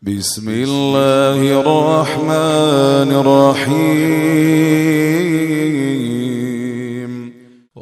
بسم الله الرحمن الرحيم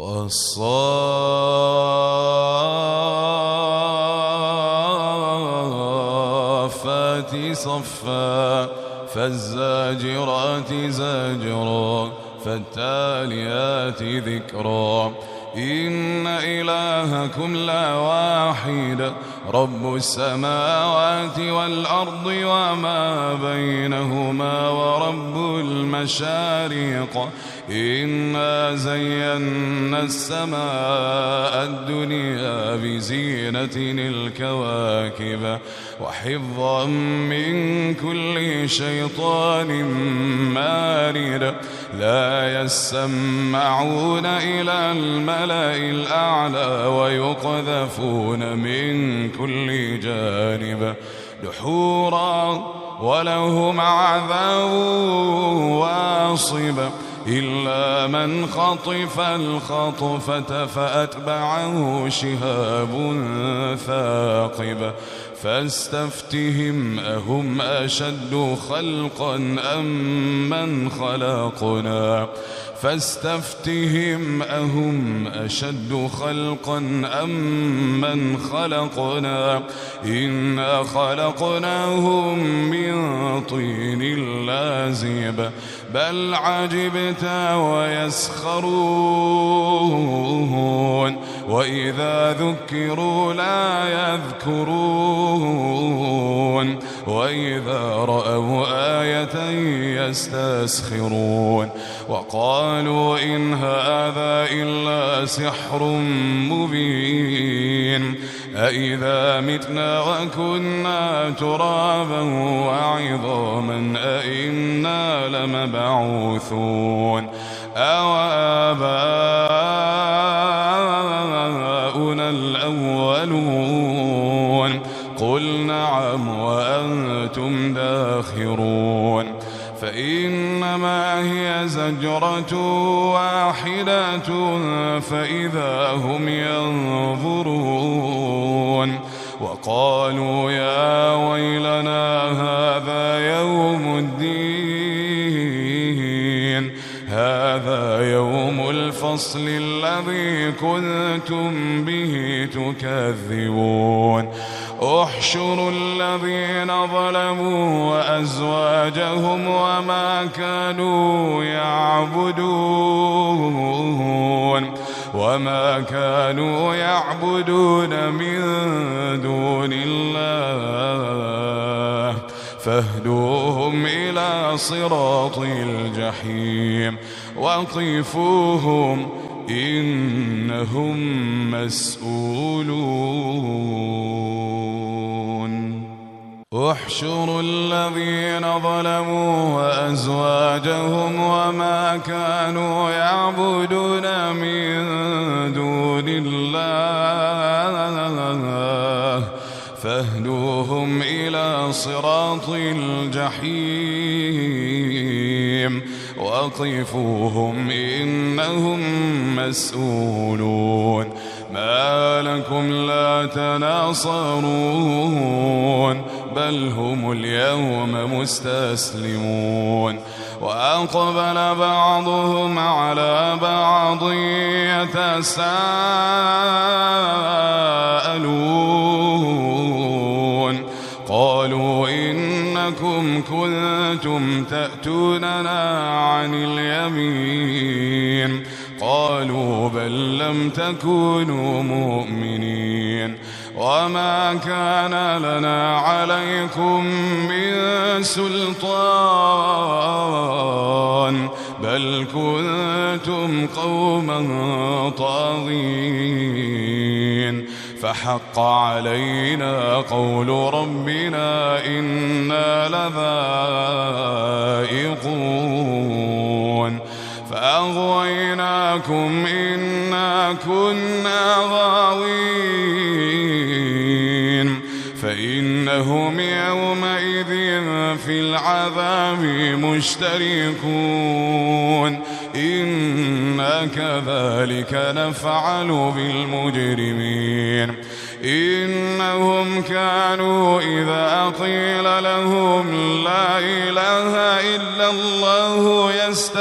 والصافات صفا فالزاجرات زاجرا فالتاليات ذكرا إن إلهكم لواحد رب السماوات والأرض وما بينهما ورب المشارق إنا زينا السماء الدنيا بزينة الكواكب وحفظا من كل شيطان مارد لا يسمعون إلى الملأ الأعلى ويقذفون من كل جانب دحورا ولهم عذاب واصب إلا من خطف الخطفة فأتبعه شهاب ثاقب فاستفتهم أهم أشد خلقا أم من خلقنا فاستفتهم أهم أشد خلقا أم من خلقنا إنا خلقناهم من طين لازب بل عجبت ويسخرون وإذا ذكروا لا يذكرون وإذا رأوا آية يستسخرون وقالوا إن هذا إلا سحر مبين أإذا متنا وكنا ترابا وعظاما أإنا لمبعوثون أو آباؤنا الأولون قل نعم وأنتم داخرون فإنما هي زجرة واحدة فإذا هم ينظرون وقالوا يا ويلنا هذا يوم الدين هذا يوم الفصل الذي كنتم به تكذبون احشروا الذين ظلموا وأزواجهم وما كانوا يعبدون من دون الله فاهدوهم إلى صراط الجحيم وقفوهم إنهم مسؤولون احشروا الذين ظلموا وأزواجهم وما كانوا يعبدون من دون الله فاهدوهم إلى صراط الجحيم وقفوهم إنهم مسؤولون ما لكم لا تناصرون بل هم اليوم مستسلمون وأقبل بعضهم على بعض يتساءلون قالوا إنكم كنتم تأتوننا عن اليمين قالوا بل لم تكونوا مؤمنين وما كان لنا عليكم من سلطان بل كنتم قوما طاغين فحق علينا قول ربنا إنا لذائقون فأغويناكم إنا كنا غاوين فإنهم يومئذ في العذاب مشتركون إنا كذلك نفعل بالمجرمين إنهم كانوا إذا قيل لهم لا إله إلا الله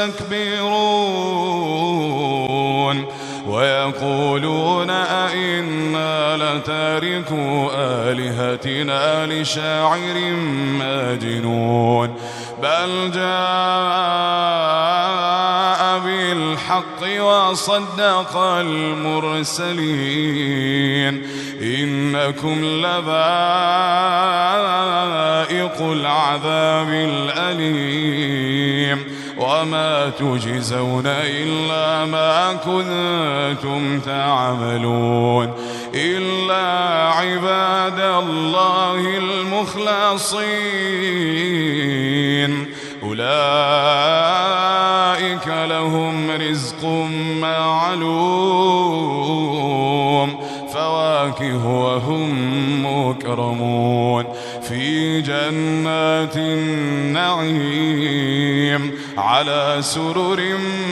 يستكبرون ويقولون أئنا لتاركو آلهتنا لشاعر مجنون بل جاء بالحق وصدق المرسلين إنكم لذائق العذاب الأليم وما تجزون إلا ما كنتم تعملون إلا عباد الله المخلصين أولئك لهم رزق معلوم فواكه وهم مكرمون في جنات النعيم على سرر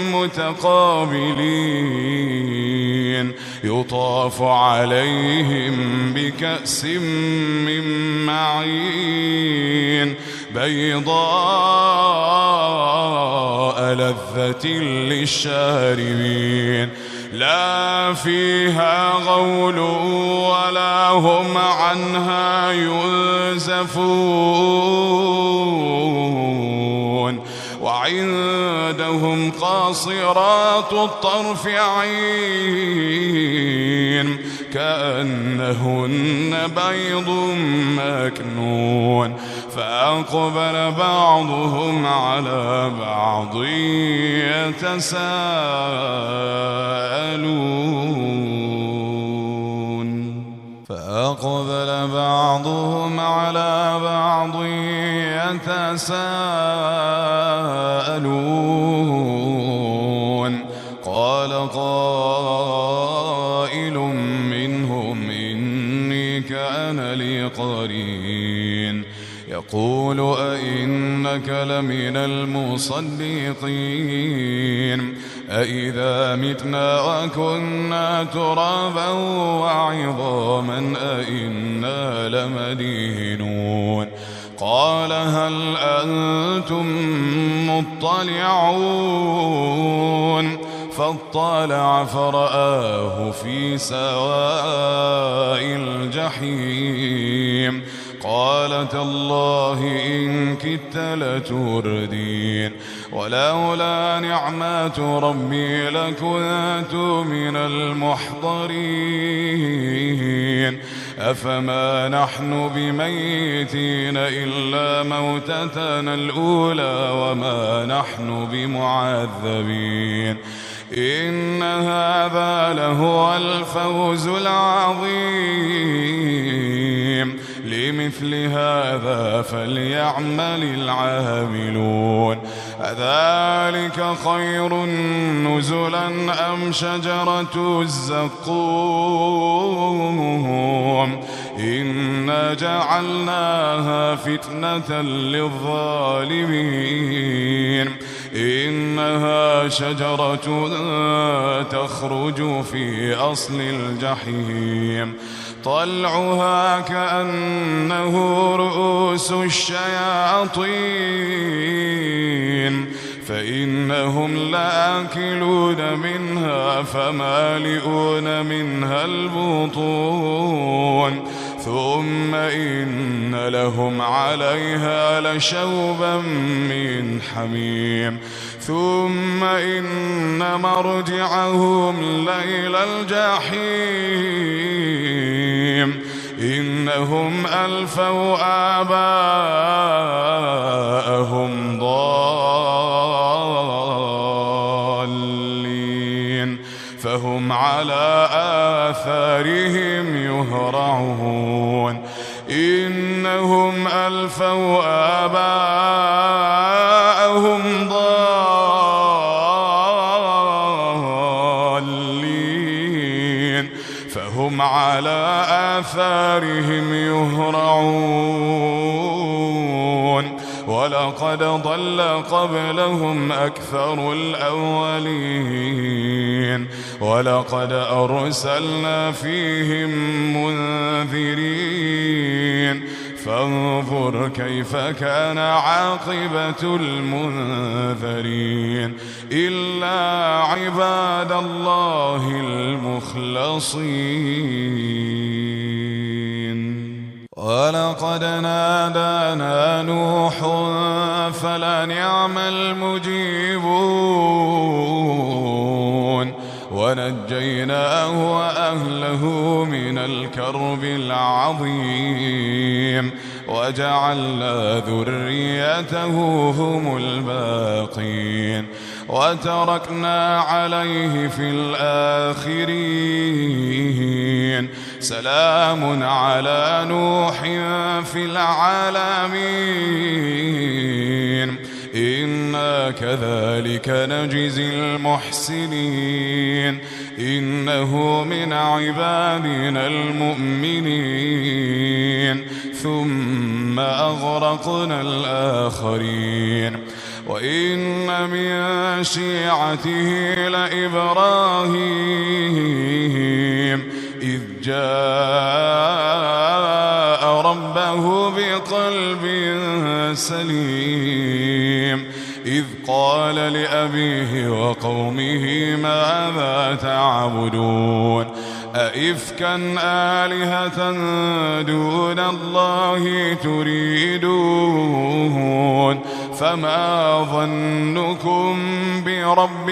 متقابلين يطاف عليهم بكأس من معين بيضاء لذة للشاربين لا فيها غول ولا هم عنها ينزفون وعندهم قاصرات الطرف عين كأنهن بيض مكنون فأقبل بعضهم على بعض يتساءلون قال قائل منهم إني كان لي قرين يقول أئنك لمن المصدقين أئذا متنا وكنا ترابا وعظاما أئنا لمدينون قال هل أنتم مطلعون فاطلع فرآه في سواء الجحيم قال تالله إن كدت لتردين ولولا نعمة ربي لكنت من المحضرين أفما نحن بميتين إلا موتتنا الأولى وما نحن بمعذبين إن هذا لهو الفوز العظيم لمثل هذا فليعمل العاملون أذلك خير نزلا أم شجرة الزقوم إنا جعلناها فتنة للظالمين إنها شجرة تخرج في أصل الجحيم طلعها كأنه رؤوس الشياطين فإنهم لآكلون منها فمالئون منها البطون ثم إن لهم عليها لشوبا من حميم ثم إن مرجعهم لإلى الجحيم إنهم ألفوا آباءهم ضالين فهم على آثارهم يهرعون إنهم ألفوا آباءهم ضالين فهم على آثارهم يهرعون ولقد ضل قبلهم أكثر الأولين ولقد أرسلنا فيهم منذرين فانظر كيف كان عاقبة المنذرين إلا عباد الله المخلصين. ولقد نادانا نوح فلنعم المجيبون ونجيناه وأهله من الكرب العظيم وجعلنا ذريته هم الباقين وتركنا عليه في الآخرين سلام على نوح في العالمين إنا كذلك نجزي المحسنين إنه من عبادنا المؤمنين ثم أغرقنا الآخرين وإن من شيعته لإبراهيم إذ جاء ربه بقلب سليم إذ قال لأبيه وقومه ماذا تعبدون أئفكا آلهة دون الله تريدون فما ظنكم برب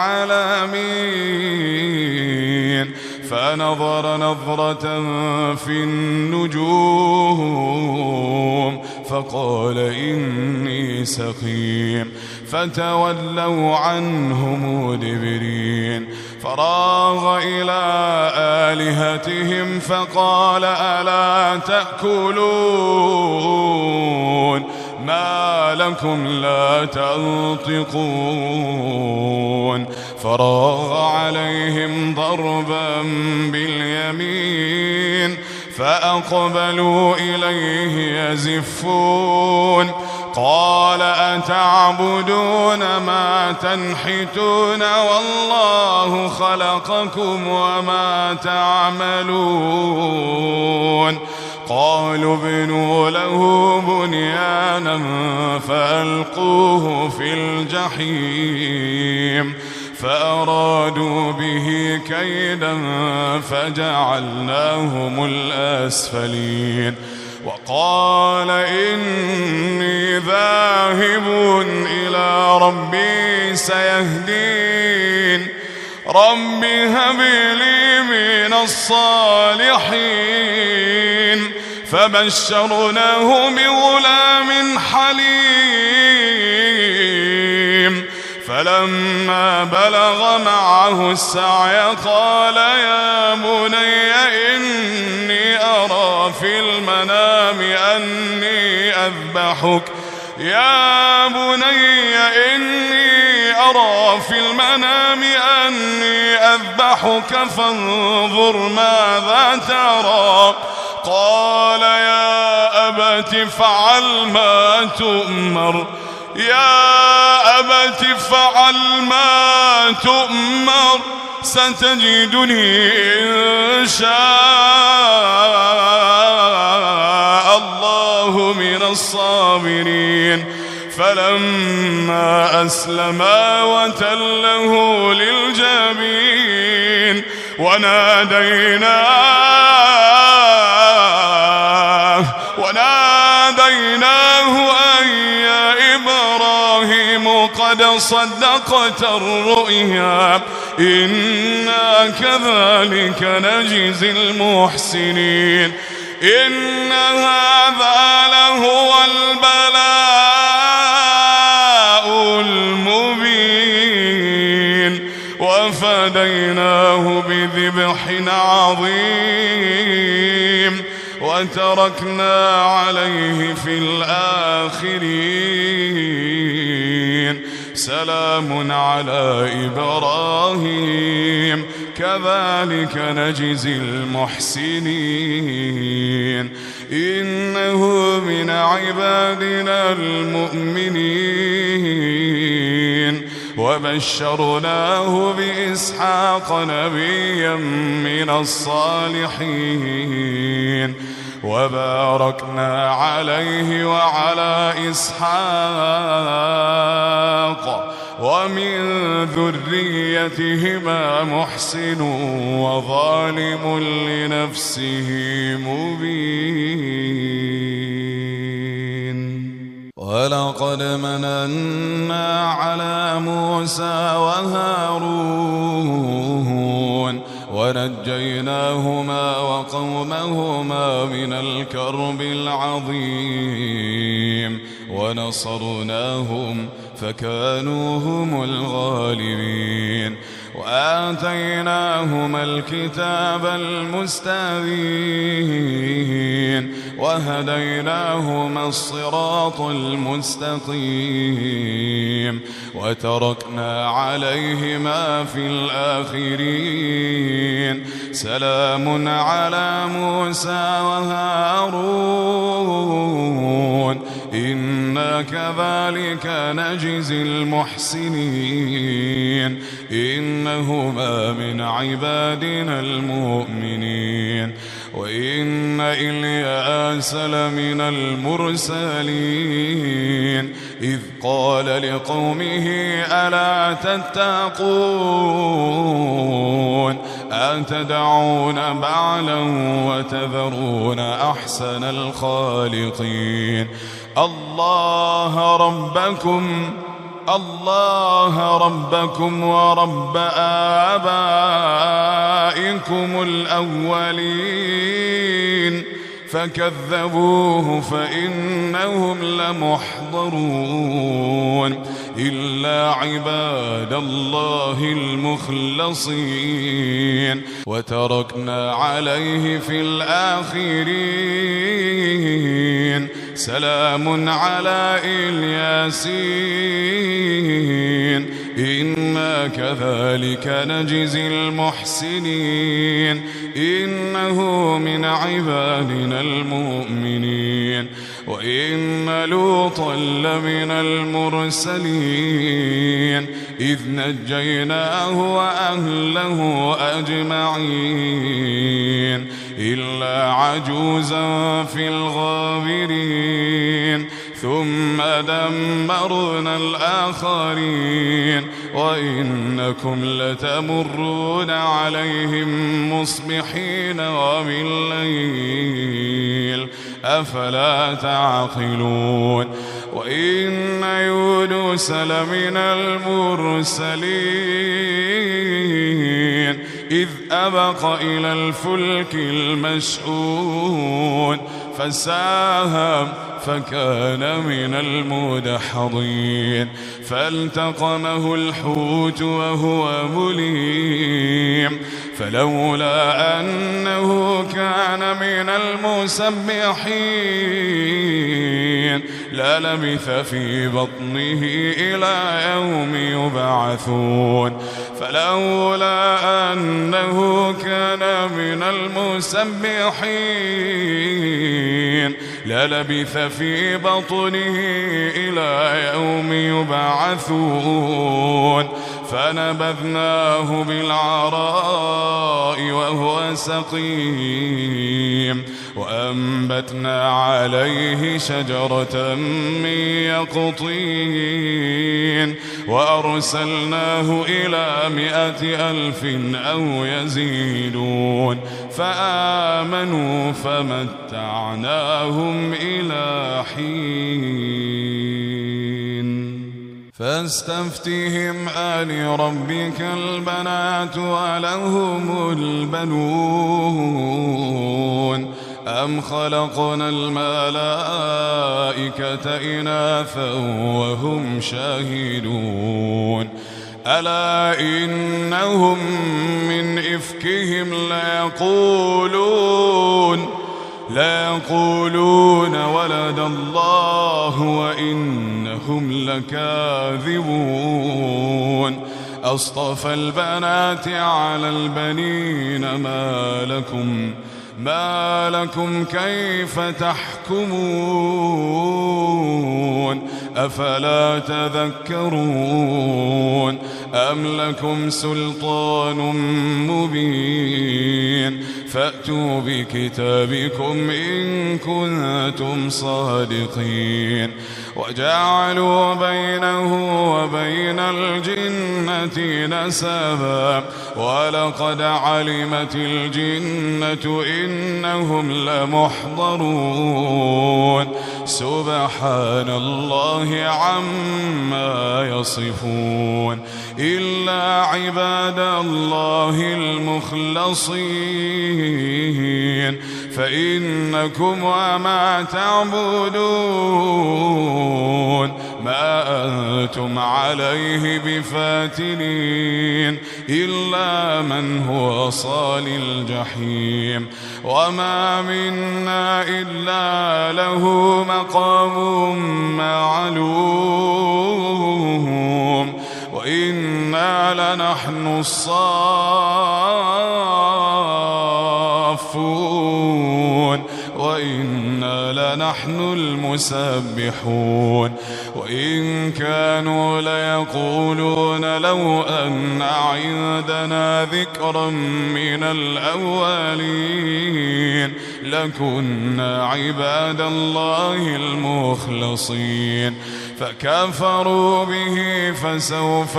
العالمين فنظر نظرة في النجوم فقال إني سقيم فتولوا عنه مدبرين فراغ إلى آلهتهم فقال ألا تأكلون ما لكم لا تنطقون فراغ عليهم ضربا باليمين فأقبلوا إليه يزفون قال أتعبدون ما تنحتون والله خلقكم وما تعملون قالوا ابنوا له بنيانا فألقوه في الجحيم فأرادوا به كيدا فجعلناهم الأسفلين وقال إني ذاهب إلى ربي سيهدين رب هب لي من الصالحين فبشرناه بغلام حليم فلما بلغ معه السعي قال يا بني إني أرى في المنام أني أذبحك يا بني إني أرى في المنام أني أذبحك فانظر ماذا ترى قال يا أبت افعل ما تؤمر يا أبت افعل ما تؤمر ستجدني إن شاء الله من الصابرين فلما أسلما وتله للجبين وناديناه أن يا إبراهيم قد صدقت الرؤيا إنا كذلك نجزي المحسنين إن هذا لهو البلاء المبين وفديناه بذبح عظيم وتركنا عليه في الآخرين سلام على إبراهيم كذلك نجزي المحسنين إنه من عبادنا المؤمنين وبشرناه بإسحاق نبيا من الصالحين وباركنا عليه وعلى إسحاق ومن ذريتهما محسن وظالم لنفسه مبين. ولقد مننا على موسى وهارون ونجيناهما وقومهما من الكرب العظيم ونصرناهم فكانوا هم الغالبين وآتيناهما الكتاب المستبين وهديناهما الصراط المستقيم وتركنا عليهما في الآخرين سلام على موسى وهارون إنا كذلك نجزي المحسنين إنهما من عبادنا المؤمنين وإن إلياس لمن المرسلين إذ قال لقومه ألا تتقون أتدعون بعلا وتذرون أحسن الخالقين الله ربكم ورب آبائكم الأولين فكذبوه فإنهم لمحضرون إلا عباد الله المخلصين وتركنا عليه في الآخرين سلام على الياسين إنا كذلك نجزي المحسنين إنه من عبادنا المؤمنين وإن لوطا لمن المرسلين إذ نجيناه وأهله أجمعين إلا عجوزا في الغابرين ثم دمرنا الآخرين وإنكم لتمرون عليهم مصبحين وبالليل أفلا تعقلون وإن يونس لمن المرسلين إذ أبق إلى الفلك المشحون فساهم فكان من المدحضين فالتقمه الحوت وهو مليم فلولا أنه كان من المسبحين للبث في بطنه إلى يوم يبعثون فلولا أنه كان من المسبحين للبث في بطنه إلى يوم يبعثون فنبذناه بالعراء وهو سقيم وأنبتنا عليه شجرة من يقطين وأرسلناه إلى 100,000 أو يزيدون فآمنوا فمتعناهم إلى حين فاستفتهم ألربك البنات ولهم البنون أم خلقنا الملائكة إناثا وهم شاهدون ألا إنهم من إفكهم ليقولون ولد الله وإنهم لكاذبون أصطفى البنات على البنين ما لكم كيف تحكمون أفلا تذكرون أم لكم سلطان مبين فأتوا بكتابكم إن كنتم صادقين وجعلوا بينه وبين الجنة نسبا ولقد علمت الجنة إنهم لمحضرون سبحان الله عما يصفون إلا عباد الله المخلصين فإنكم وما تعبدون ما أنتم عليه بفاتنين إلا من هو صال الجحيم وما منا إلا له مقام معلوم وإنا لنحن الصافون وإنا لنحن المسبحون وإن كانوا ليقولون لو أن عندنا ذكرا من الأولين لكنا عباد الله المخلصين فكفروا به فسوف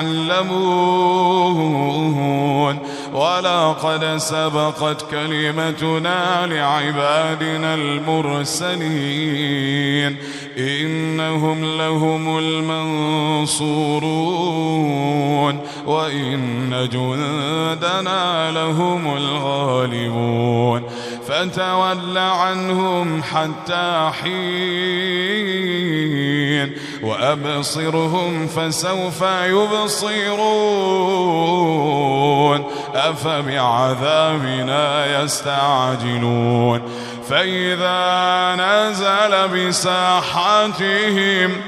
يعلمون ولقد سبقت كلمتنا لعبادنا المرسلين إنهم لهم المنصورون وإن جندنا لهم الغالبون فتول عنهم حتى حين وأبصرهم فسوف يبصرون أفبعذابنا يستعجلون فإذا نزل بساحتهم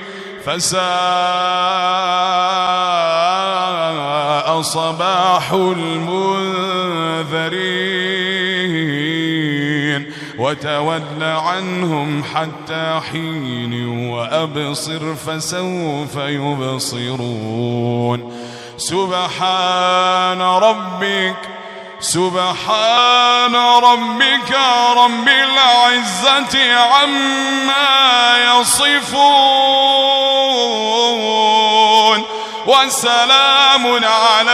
فساء صباح المنذرين وتول عنهم حتى حين وأبصر فسوف يبصرون سبحان ربك رب العزة عما يصفون وسلام على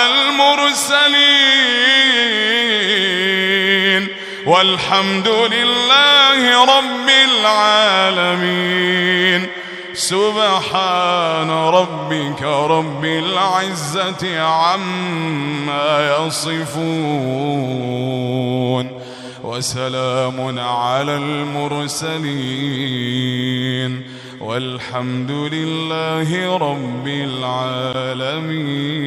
المرسلين والحمد لله رب العالمين سبحان ربك رب العزة عما يصفون وسلام على المرسلين والحمد لله رب العالمين.